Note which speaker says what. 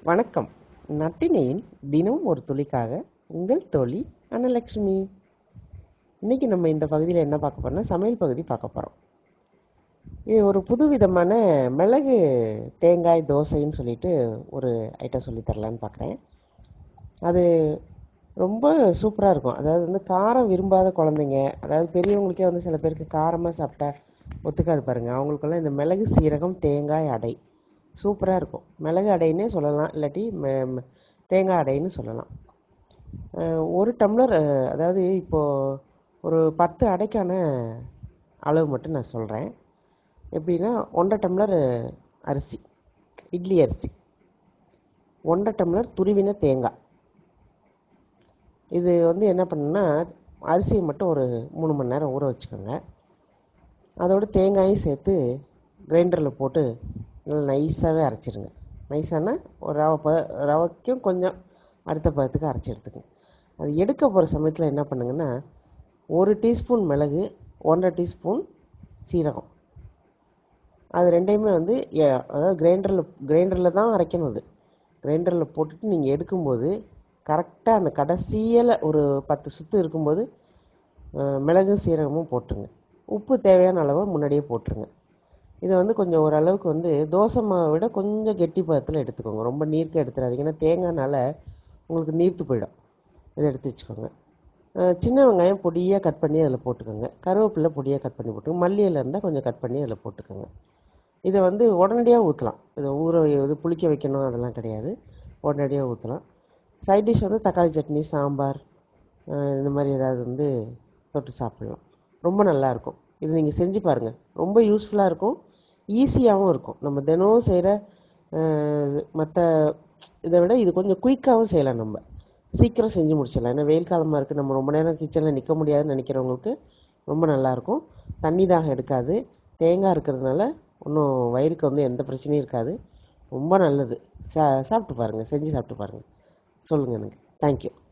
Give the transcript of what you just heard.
Speaker 1: வணக்கம். நட்டினையின் தினமும் ஒரு துளிக்காக உங்கள் தோழி அன்னலக்ஷ்மி. இன்னைக்கு நம்ம இந்த பகுதியில் என்ன பார்க்க போறோம்னா சமையல் பகுதி பார்க்க போறோம். இது ஒரு புதுவிதமான மிளகு தேங்காய் தோசைன்னு சொல்லிட்டு ஒரு ஐட்டம் சொல்லி தரலான்னு பார்க்குறேன். அது ரொம்ப சூப்பராக இருக்கும். அதாவது காரம் விரும்பாத குழந்தைங்க, அதாவது பெரியவங்களுக்கே சில பேருக்கு காரமாக சாப்பிட்டா ஒத்துக்காது பாருங்கள். அவங்களுக்கெல்லாம் இந்த மிளகு சீரகம் தேங்காய் அடை சூப்பராக இருக்கும். மிளகு அடைன்னே சொல்லலாம், இல்லாட்டி தேங்காய் அடைன்னு சொல்லலாம். ஒரு டம்ளர், அதாவது இப்போது ஒரு 10 அடைக்கான அளவு மட்டும் நான் சொல்கிறேன். எப்படின்னா 1.5 டம்ளர் அரிசி, இட்லி அரிசி, 1.5 டம்ளர் துருவின தேங்காய். இது என்ன பண்ணுன்னா, அரிசியை மட்டும் ஒரு 3 மணி நேரம் ஊற வச்சுக்கோங்க. அதோட தேங்காயும் சேர்த்து கிரைண்டரில் போட்டு நல்லா நைஸாகவே அரைச்சிடுங்க. நைஸானா ஒரு ரவைக்கும் கொஞ்சம் அடுத்த பதத்துக்கு அரைச்சி எடுத்துக்கோங்க. அது எடுக்க போகிற சமயத்தில் என்ன பண்ணுங்கன்னா, 1 டீஸ்பூன் மிளகு, 1.5 டீஸ்பூன் சீரகம், அது ரெண்டையுமே அதாவது கிரைண்டரில் தான் அரைக்கணும். அது கிரைண்டரில் போட்டுட்டு நீங்கள் எடுக்கும்போது கரெக்டாக அந்த கடைசியில் ஒரு 10 சுற்று இருக்கும்போது மிளகு சீரகமும் போட்டுருங்க. உப்பு தேவையான அளவு முன்னாடியே போட்டுருங்க. இதை கொஞ்சம் ஓரளவுக்கு தோசை மாவை விட கொஞ்சம் கெட்டி பதத்தில் எடுத்துக்கோங்க. ரொம்ப நீர்க்க எடுத்துடாதீங்க, ஏன்னா தேங்காய்னால உங்களுக்கு நீர்த்து போயிடும். இதை எடுத்து வச்சுக்கோங்க. சின்ன வெங்காயம் பொடியாக கட் பண்ணி அதில் போட்டுக்கோங்க. கருவேப்பிலை பொடியாக கட் பண்ணி போட்டுக்கோங்க. மல்லியில் இருந்தால் கொஞ்சம் கட் பண்ணி அதில் போட்டுக்கோங்க. இதை உடனடியாக ஊற்றலாம். இதை புளிக்க வைக்கணும் அதெல்லாம் கிடையாது, உடனடியாக ஊற்றலாம். சைட் டிஷ் தக்காளி சட்னி, சாம்பார், இந்த மாதிரி ஏதாவது தொட்டு சாப்பிட்லாம். ரொம்ப நல்லாயிருக்கும். இது நீங்கள் செஞ்சு பாருங்கள். ரொம்ப யூஸ்ஃபுல்லாக இருக்கும், ஈஸியாகவும் இருக்கும். நம்ம தினமும் செய்கிற மற்ற இதை விட இது கொஞ்சம் குயிக்காகவும் செய்யலாம். நம்ம சீக்கிரம் செஞ்சு முடிச்சிடலாம். ஏன்னா வெயில் காலமாக இருக்குது, நம்ம ரொம்ப நேரம் கிச்சனில் நிற்க முடியாதுன்னு நினைக்கிறவங்களுக்கு ரொம்ப நல்லாயிருக்கும். தண்ணி தாகம் எடுக்காது. தேங்காய் இருக்கிறதுனால ஒன்றும் வயிறுக்கு எந்த பிரச்சனையும் இருக்காது. ரொம்ப நல்லது. சாப்பிட்டு பாருங்கள், செஞ்சு சாப்பிட்டு பாருங்கள். சொல்லுங்கள் எனக்கு. தேங்க்யூ.